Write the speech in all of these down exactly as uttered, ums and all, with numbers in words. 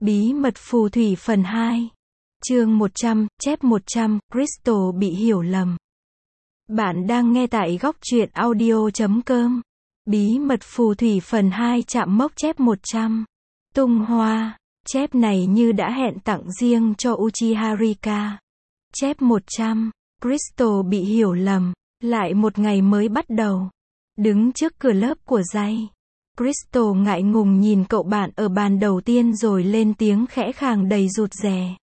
Bí mật phù thủy phần hai. Chương một trăm, chép một trăm, Crystal bị hiểu lầm. Bạn đang nghe tại góc truyện audio chấm com. Bí mật phù thủy phần hai chạm mốc chép một trăm. Tung hoa. Chép này như đã hẹn tặng riêng cho Uchiha Rika. Chép một trăm. Crystal bị hiểu lầm. Lại một ngày mới bắt đầu. Đứng trước cửa lớp của Jay. Crystal ngại ngùng nhìn cậu bạn ở bàn đầu tiên rồi lên tiếng khẽ khàng đầy rụt rè.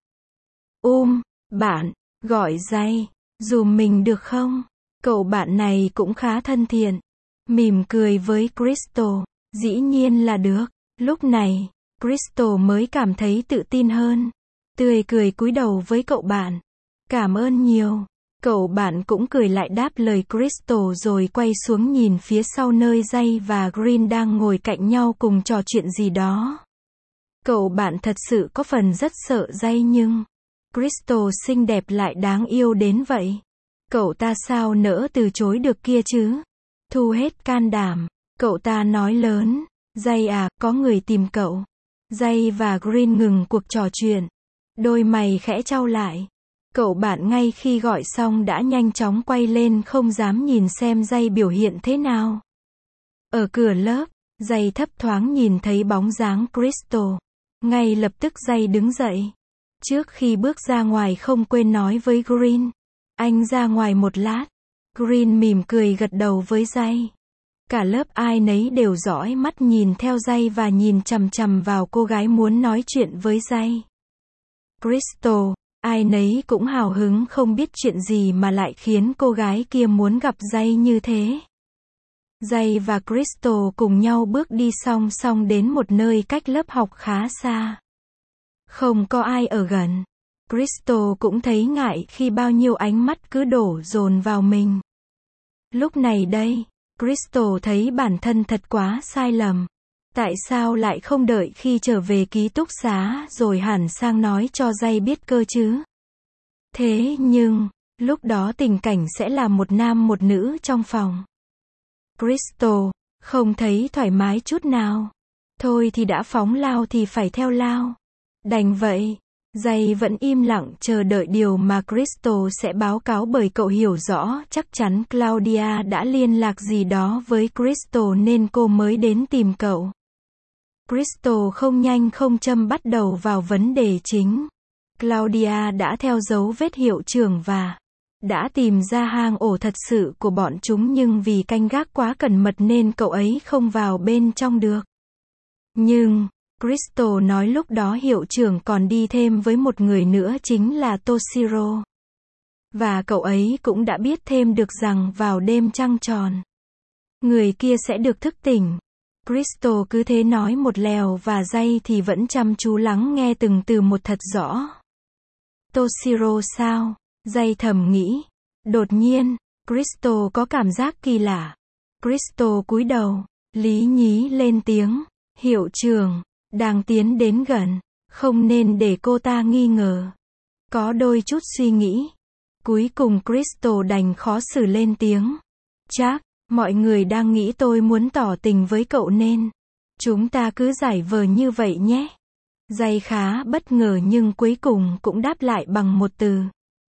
Um, bạn, gọi Jay, dùm mình được không? Cậu bạn này cũng khá thân thiện. Mỉm cười với Crystal. Dĩ nhiên là được. Lúc này, Crystal mới cảm thấy tự tin hơn. Tươi cười cúi đầu với cậu bạn. Cảm ơn nhiều. Cậu bạn cũng cười lại đáp lời Crystal rồi quay xuống nhìn phía sau nơi Jay và Green đang ngồi cạnh nhau cùng trò chuyện gì đó. Cậu bạn thật sự có phần rất sợ Jay nhưng Crystal xinh đẹp lại đáng yêu đến vậy. Cậu ta sao nỡ từ chối được kia chứ? Thu hết can đảm, cậu ta nói lớn. Jay à, có người tìm cậu. Jay và Green ngừng cuộc trò chuyện. Đôi mày khẽ chau lại. Cậu bạn ngay khi gọi xong đã nhanh chóng quay lên không dám nhìn xem Jay biểu hiện thế nào. Ở cửa lớp, Jay thấp thoáng nhìn thấy bóng dáng Crystal. Ngay lập tức Jay đứng dậy. Trước khi bước ra ngoài không quên nói với Green. Anh ra ngoài một lát. Green mỉm cười gật đầu với Jay. Cả lớp ai nấy đều dõi mắt nhìn theo Jay và nhìn chằm chằm vào cô gái muốn nói chuyện với Jay. Crystal. Ai nấy cũng hào hứng không biết chuyện gì mà lại khiến cô gái kia muốn gặp Jay như thế. Jay và Crystal cùng nhau bước đi song song đến một nơi cách lớp học khá xa. Không có ai ở gần. Crystal cũng thấy ngại khi bao nhiêu ánh mắt cứ đổ dồn vào mình. Lúc này đây, Crystal thấy bản thân thật quá sai lầm. Tại sao lại không đợi khi trở về ký túc xá rồi hẳn sang nói cho Jay biết cơ chứ? Thế nhưng, lúc đó tình cảnh sẽ là một nam một nữ trong phòng. Crystal, không thấy thoải mái chút nào. Thôi thì đã phóng lao thì phải theo lao. Đành vậy, Jay vẫn im lặng chờ đợi điều mà Crystal sẽ báo cáo bởi cậu hiểu rõ chắc chắn Claudia đã liên lạc gì đó với Crystal nên cô mới đến tìm cậu. Crystal không nhanh không chậm bắt đầu vào vấn đề chính. Claudia đã theo dấu vết hiệu trưởng và đã tìm ra hang ổ thật sự của bọn chúng nhưng vì canh gác quá cẩn mật nên cậu ấy không vào bên trong được. Nhưng, Crystal nói lúc đó hiệu trưởng còn đi thêm với một người nữa chính là Toshiro. Và cậu ấy cũng đã biết thêm được rằng vào đêm trăng tròn, người kia sẽ được thức tỉnh. Crystal cứ thế nói một lèo và Jay thì vẫn chăm chú lắng nghe từng từ một thật rõ. Toshiro sao? Jay thầm nghĩ. Đột nhiên, Crystal có cảm giác kỳ lạ. Crystal cúi đầu, lý nhí lên tiếng. Hiệu trưởng, đang tiến đến gần, không nên để cô ta nghi ngờ. Có đôi chút suy nghĩ. Cuối cùng Crystal đành khó xử lên tiếng. Chắc, mọi người đang nghĩ tôi muốn tỏ tình với cậu nên chúng ta cứ giải vờ như vậy nhé. Jay khá bất ngờ nhưng cuối cùng cũng đáp lại bằng một từ.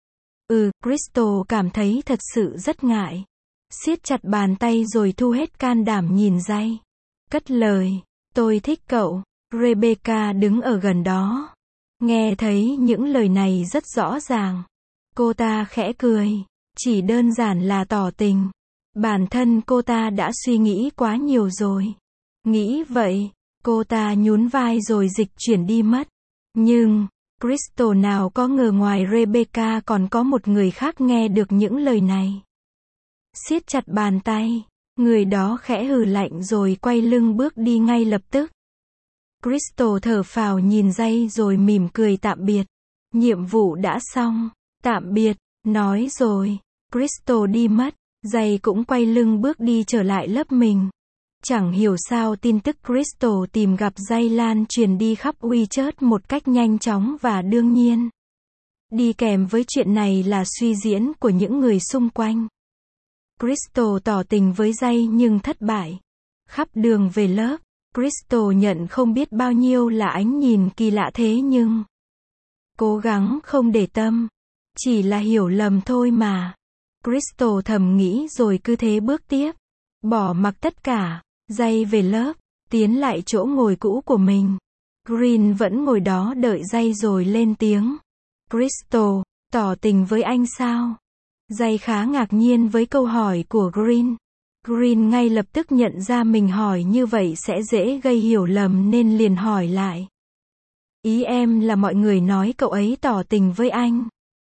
Ừ, Crystal cảm thấy thật sự rất ngại. Siết chặt bàn tay rồi thu hết can đảm nhìn Jay. Cất lời, tôi thích cậu. Rebecca đứng ở gần đó. Nghe thấy những lời này rất rõ ràng. Cô ta khẽ cười. Chỉ đơn giản là tỏ tình. Bản thân cô ta đã suy nghĩ quá nhiều rồi. Nghĩ vậy, cô ta nhún vai rồi dịch chuyển đi mất. Nhưng, Crystal nào có ngờ ngoài Rebecca còn có một người khác nghe được những lời này. Siết chặt bàn tay, người đó khẽ hừ lạnh rồi quay lưng bước đi ngay lập tức. Crystal thở phào nhìn Jay rồi mỉm cười tạm biệt. Nhiệm vụ đã xong. Tạm biệt, nói rồi. Crystal đi mất. Jay cũng quay lưng bước đi trở lại lớp mình. Chẳng hiểu sao tin tức Crystal tìm gặp Jay lan truyền đi khắp WeChat một cách nhanh chóng và đương nhiên. Đi kèm với chuyện này là suy diễn của những người xung quanh. Crystal tỏ tình với Jay nhưng thất bại. Khắp đường về lớp, Crystal nhận không biết bao nhiêu là ánh nhìn kỳ lạ thế nhưng cố gắng không để tâm. Chỉ là hiểu lầm thôi mà. Crystal thầm nghĩ rồi cứ thế bước tiếp. Bỏ mặc tất cả. Jay về lớp. Tiến lại chỗ ngồi cũ của mình. Green vẫn ngồi đó đợi Jay rồi lên tiếng. Crystal, tỏ tình với anh sao? Jay khá ngạc nhiên với câu hỏi của Green. Green ngay lập tức nhận ra mình hỏi như vậy sẽ dễ gây hiểu lầm nên liền hỏi lại. Ý em là mọi người nói cậu ấy tỏ tình với anh.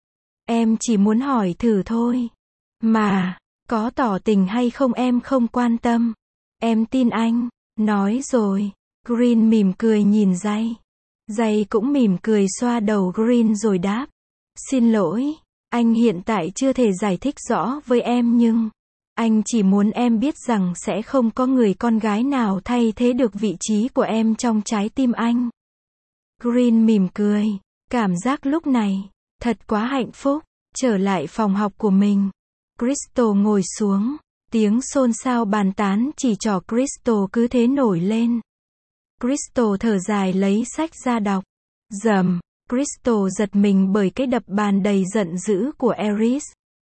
Em chỉ muốn hỏi thử thôi. Mà, có tỏ tình hay không em không quan tâm. Em tin anh. Nói rồi. Green mỉm cười nhìn Jay. Jay cũng mỉm cười xoa đầu Green rồi đáp. Xin lỗi, anh hiện tại chưa thể giải thích rõ với em nhưng anh chỉ muốn em biết rằng sẽ không có người con gái nào thay thế được vị trí của em trong trái tim anh. Green mỉm cười. Cảm giác lúc này thật quá hạnh phúc. Trở lại phòng học của mình. Crystal ngồi xuống. Tiếng xôn xao bàn tán chỉ trỏ Crystal cứ thế nổi lên. Crystal thở dài lấy sách ra đọc. Rầm. Crystal giật mình bởi cái đập bàn đầy giận dữ của Eris.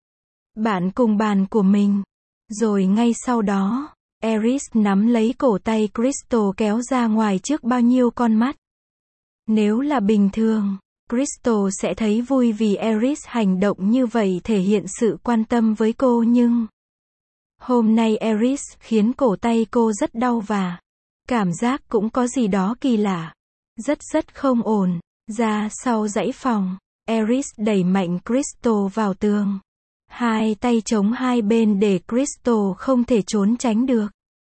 Bạn cùng bàn của mình. Rồi ngay sau đó, Eris nắm lấy cổ tay Crystal kéo ra ngoài trước bao nhiêu con mắt. Nếu là bình thường, Crystal sẽ thấy vui vì Eris hành động như vậy thể hiện sự quan tâm với cô nhưng hôm nay Eris khiến cổ tay cô rất đau và cảm giác cũng có gì đó kỳ lạ. Rất rất không ổn. Ra sau dãy phòng, Eris đẩy mạnh Crystal vào tường. Hai tay chống hai bên để Crystal không thể trốn tránh được.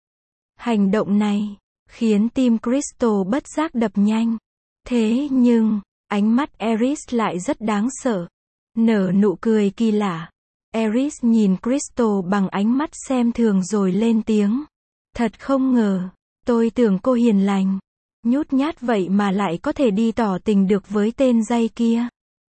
Hành động này khiến tim Crystal bất giác đập nhanh. Thế nhưng, ánh mắt Eris lại rất đáng sợ. Nở nụ cười kỳ lạ. Eris nhìn Crystal bằng ánh mắt xem thường rồi lên tiếng. Thật không ngờ, tôi tưởng cô hiền lành. Nhút nhát vậy mà lại có thể đi tỏ tình được với tên Jay kia.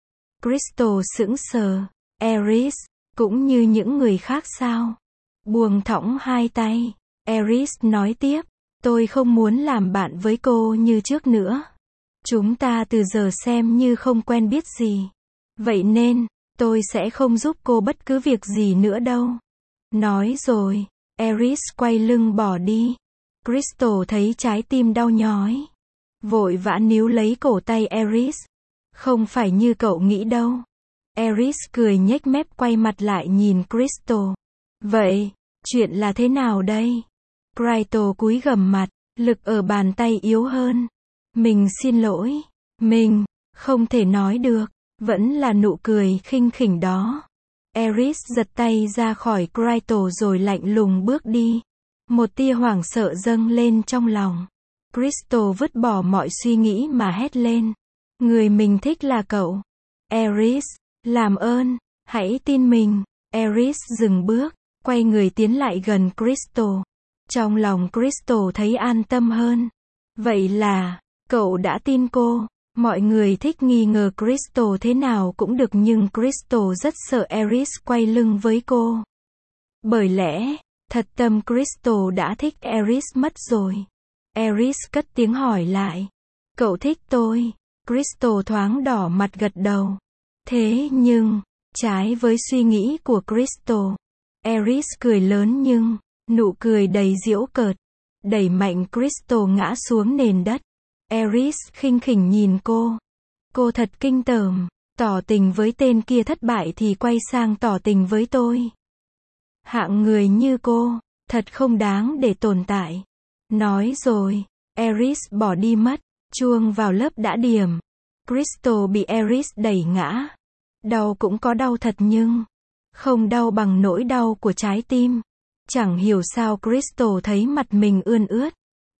Crystal sững sờ. Eris, cũng như những người khác sao? Buông thõng hai tay. Eris nói tiếp. Tôi không muốn làm bạn với cô như trước nữa. Chúng ta từ giờ xem như không quen biết gì. Vậy nên, tôi sẽ không giúp cô bất cứ việc gì nữa đâu. Nói rồi, Eris quay lưng bỏ đi. Crystal thấy trái tim đau nhói. Vội vã níu lấy cổ tay Eris. Không phải như cậu nghĩ đâu. Eris cười nhếch mép quay mặt lại nhìn Crystal. Vậy, chuyện là thế nào đây? Crystal cúi gằm mặt, lực ở bàn tay yếu hơn. Mình xin lỗi. Mình, không thể nói được. Vẫn là nụ cười khinh khỉnh đó. Eris giật tay ra khỏi Crystal rồi lạnh lùng bước đi. Một tia hoảng sợ dâng lên trong lòng. Crystal vứt bỏ mọi suy nghĩ mà hét lên. Người mình thích là cậu. Eris, làm ơn, hãy tin mình. Eris dừng bước, quay người tiến lại gần Crystal. Trong lòng Crystal thấy an tâm hơn. Vậy là, cậu đã tin cô. Mọi người thích nghi ngờ Crystal thế nào cũng được nhưng Crystal rất sợ Eris quay lưng với cô. Bởi lẽ, thật tâm Crystal đã thích Eris mất rồi. Eris cất tiếng hỏi lại. Cậu thích tôi? Crystal thoáng đỏ mặt gật đầu. Thế nhưng, trái với suy nghĩ của Crystal, Eris cười lớn nhưng, nụ cười đầy giễu cợt, đẩy mạnh Crystal ngã xuống nền đất. Eris khinh khỉnh nhìn cô. Cô thật kinh tởm, tỏ tình với tên kia thất bại thì quay sang tỏ tình với tôi. Hạng người như cô, thật không đáng để tồn tại. Nói rồi, Eris bỏ đi mất. Chuông vào lớp đã điểm. Crystal bị Eris đẩy ngã. Đau cũng có đau thật nhưng không đau bằng nỗi đau của trái tim. Chẳng hiểu sao Crystal thấy mặt mình ươn ướt.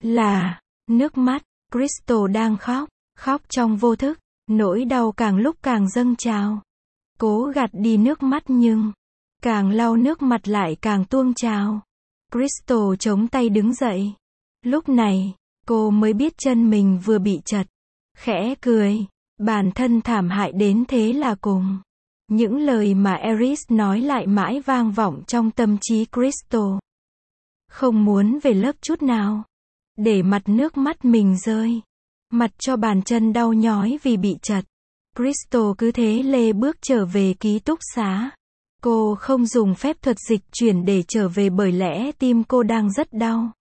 Là nước mắt. Crystal đang khóc, khóc trong vô thức. Nỗi đau càng lúc càng dâng trào. Cố gạt đi nước mắt nhưng càng lau nước mặt lại càng tuôn trào. Crystal chống tay đứng dậy. Lúc này, cô mới biết chân mình vừa bị trật. Khẽ cười. Bản thân thảm hại đến thế là cùng. Những lời mà Eris nói lại mãi vang vọng trong tâm trí Crystal. Không muốn về lớp chút nào. để mặt nước mắt mình rơi. Mặt cho bàn chân đau nhói vì bị trật. Crystal cứ thế lê bước trở về ký túc xá. Cô không dùng phép thuật dịch chuyển để trở về bởi lẽ tim cô đang rất đau.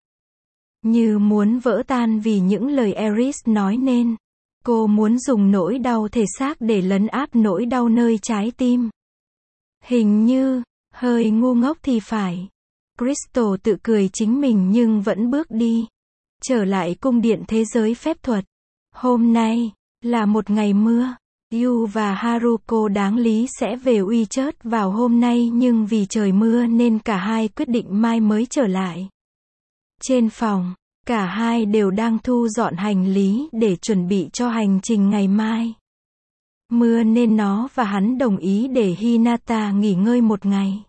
Như muốn vỡ tan vì những lời Eris nói nên. Cô muốn dùng nỗi đau thể xác để lấn áp nỗi đau nơi trái tim. Hình như, hơi ngu ngốc thì phải. Crystal tự cười chính mình nhưng vẫn bước đi. Trở lại cung điện thế giới phép thuật. Hôm nay, là một ngày mưa. Yu và Haruko đáng lý sẽ về Uichurch vào hôm nay nhưng vì trời mưa nên cả hai quyết định mai mới trở lại. Trên phòng, cả hai đều đang thu dọn hành lý để chuẩn bị cho hành trình ngày mai. Mưa nên nó và hắn đồng ý để Hinata nghỉ ngơi một ngày.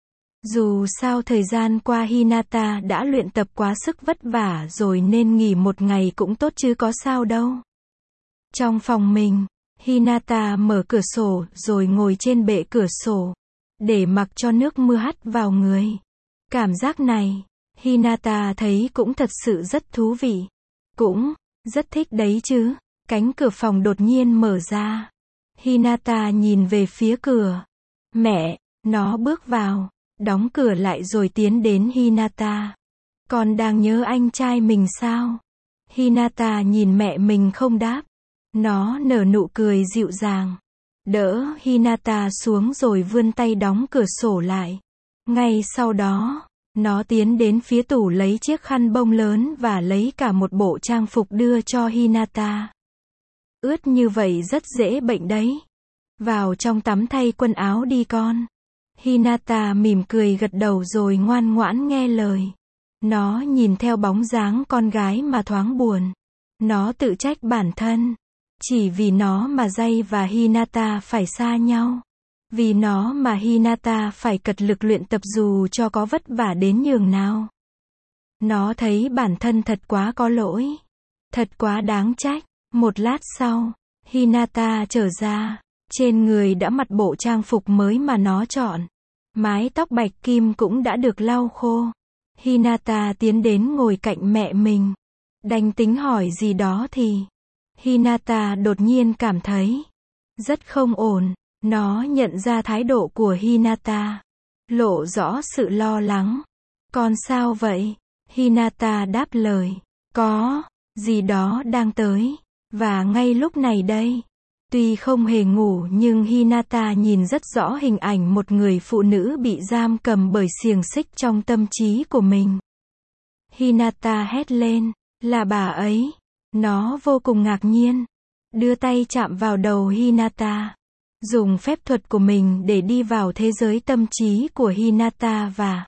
Dù sao thời gian qua Hinata đã luyện tập quá sức vất vả rồi nên nghỉ một ngày cũng tốt chứ có sao đâu. Trong phòng mình, Hinata mở cửa sổ rồi ngồi trên bệ cửa sổ, để mặc cho nước mưa hắt vào người. Cảm giác này, Hinata thấy cũng thật sự rất thú vị. Cũng, rất thích đấy chứ. Cánh cửa phòng đột nhiên mở ra. Hinata nhìn về phía cửa. Mẹ, nó bước vào, đóng cửa lại rồi tiến đến Hinata. Con đang nhớ anh trai mình sao? Hinata nhìn mẹ mình không đáp. Nó nở nụ cười dịu dàng. Đỡ Hinata xuống rồi vươn tay đóng cửa sổ lại. Ngay sau đó, nó tiến đến phía tủ lấy chiếc khăn bông lớn và lấy cả một bộ trang phục đưa cho Hinata. Ướt như vậy rất dễ bệnh đấy. Vào trong tắm thay quần áo đi con. Hinata mỉm cười gật đầu rồi ngoan ngoãn nghe lời. Nó nhìn theo bóng dáng con gái mà thoáng buồn. Nó tự trách bản thân. Chỉ vì nó mà Jay và Hinata phải xa nhau. Vì nó mà Hinata phải cật lực luyện tập dù cho có vất vả đến nhường nào. Nó thấy bản thân thật quá có lỗi. Thật quá đáng trách. Một lát sau, Hinata trở ra. Trên người đã mặc bộ trang phục mới mà nó chọn. Mái tóc bạch kim cũng đã được lau khô. Hinata tiến đến ngồi cạnh mẹ mình. Đành tính hỏi gì đó thì Hinata đột nhiên cảm thấy rất không ổn. Nó nhận ra thái độ của Hinata, lộ rõ sự lo lắng. Con sao vậy? Hinata đáp lời. Có gì đó đang tới. Và ngay lúc này đây. Tuy không hề ngủ nhưng Hinata nhìn rất rõ hình ảnh một người phụ nữ bị giam cầm bởi xiềng xích trong tâm trí của mình. Hinata hét lên. Là bà ấy. Nó vô cùng ngạc nhiên. Đưa tay chạm vào đầu Hinata. Dùng phép thuật của mình để đi vào thế giới tâm trí của Hinata và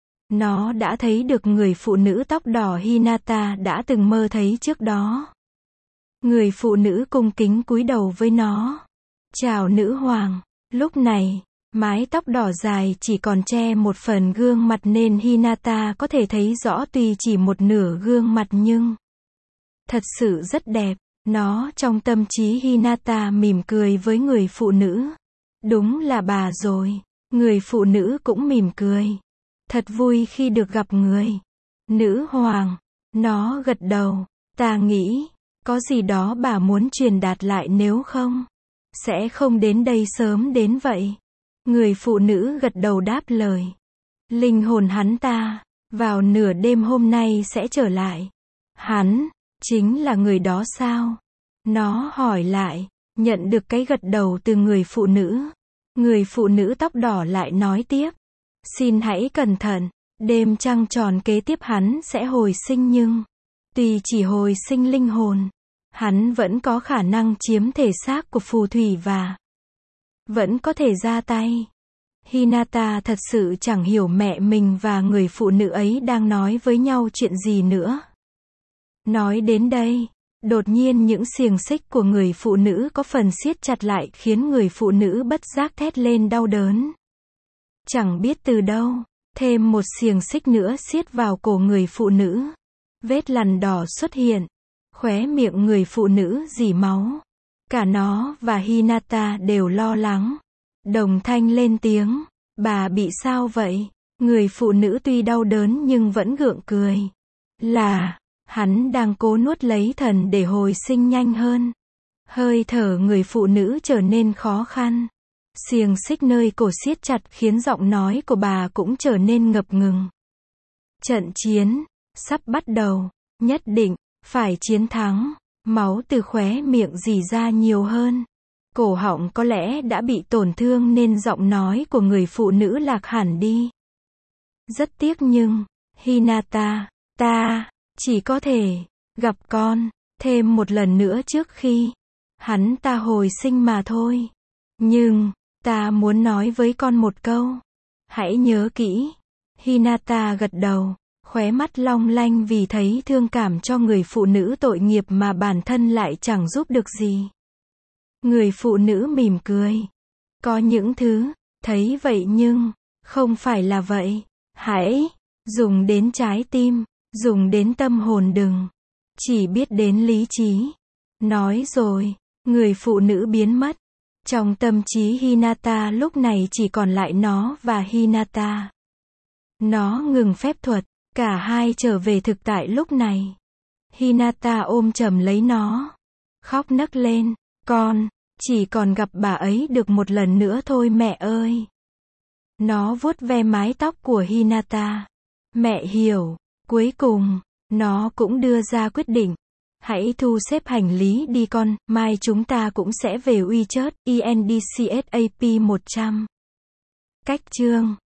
nó đã thấy được người phụ nữ tóc đỏ Hinata đã từng mơ thấy trước đó. Người phụ nữ cung kính cúi đầu với nó. Chào nữ hoàng. Lúc này, mái tóc đỏ dài chỉ còn che một phần gương mặt nên Hinata có thể thấy rõ tuy chỉ một nửa gương mặt nhưng thật sự rất đẹp. Nó trong tâm trí Hinata mỉm cười với người phụ nữ. Đúng là bà rồi. Người phụ nữ cũng mỉm cười. Thật vui khi được gặp người. Nữ hoàng. Nó gật đầu. Ta nghĩ, có gì đó bà muốn truyền đạt lại nếu không, sẽ không đến đây sớm đến vậy. Người phụ nữ gật đầu đáp lời. Linh hồn hắn ta, vào nửa đêm hôm nay sẽ trở lại. Hắn, chính là người đó sao? Nó hỏi lại, nhận được cái gật đầu từ người phụ nữ. Người phụ nữ tóc đỏ lại nói tiếp. Xin hãy cẩn thận, đêm trăng tròn kế tiếp hắn sẽ hồi sinh nhưng, tuy chỉ hồi sinh linh hồn, hắn vẫn có khả năng chiếm thể xác của phù thủy và vẫn có thể ra tay. Hinata thật sự chẳng hiểu mẹ mình và người phụ nữ ấy đang nói với nhau chuyện gì nữa. Nói đến đây, đột nhiên những xiềng xích của người phụ nữ có phần siết chặt lại khiến người phụ nữ bất giác thét lên đau đớn. Chẳng biết từ đâu, thêm một xiềng xích nữa siết vào cổ người phụ nữ. Vết lằn đỏ xuất hiện. Khóe miệng người phụ nữ rỉ máu. Cả nó và Hinata đều lo lắng. Đồng thanh lên tiếng. Bà bị sao vậy? Người phụ nữ tuy đau đớn nhưng vẫn gượng cười. Là, Hắn đang cố nuốt lấy thần để hồi sinh nhanh hơn. Hơi thở người phụ nữ trở nên khó khăn. Xiềng xích nơi cổ siết chặt khiến giọng nói của bà cũng trở nên ngập ngừng. Trận chiến sắp bắt đầu, nhất định phải chiến thắng. Máu từ khóe miệng rỉ ra nhiều hơn. Cổ họng có lẽ đã bị tổn thương nên giọng nói của người phụ nữ lạc hẳn đi. Rất tiếc nhưng, Hinata, ta chỉ có thể gặp con thêm một lần nữa trước khi hắn ta hồi sinh mà thôi. Nhưng, ta muốn nói với con một câu. Hãy nhớ kỹ. Hinata gật đầu, khóe mắt long lanh vì thấy thương cảm cho người phụ nữ tội nghiệp mà bản thân lại chẳng giúp được gì. Người phụ nữ mỉm cười. Có những thứ, thấy vậy nhưng, không phải là vậy. Hãy dùng đến trái tim, dùng đến tâm hồn, đừng chỉ biết đến lý trí. Nói rồi, người phụ nữ biến mất. Trong tâm trí Hinata lúc này chỉ còn lại nó và Hinata. Nó ngừng phép thuật, cả hai trở về thực tại lúc này. Hinata ôm chầm lấy nó, khóc nấc lên, con chỉ còn gặp bà ấy được một lần nữa thôi mẹ ơi. Nó vuốt ve mái tóc của Hinata. Mẹ hiểu. Cuối cùng, nó cũng đưa ra quyết định. Hãy thu xếp hành lý đi con, mai chúng ta cũng sẽ về WeChat, E N D C S A P một trăm. Cách chương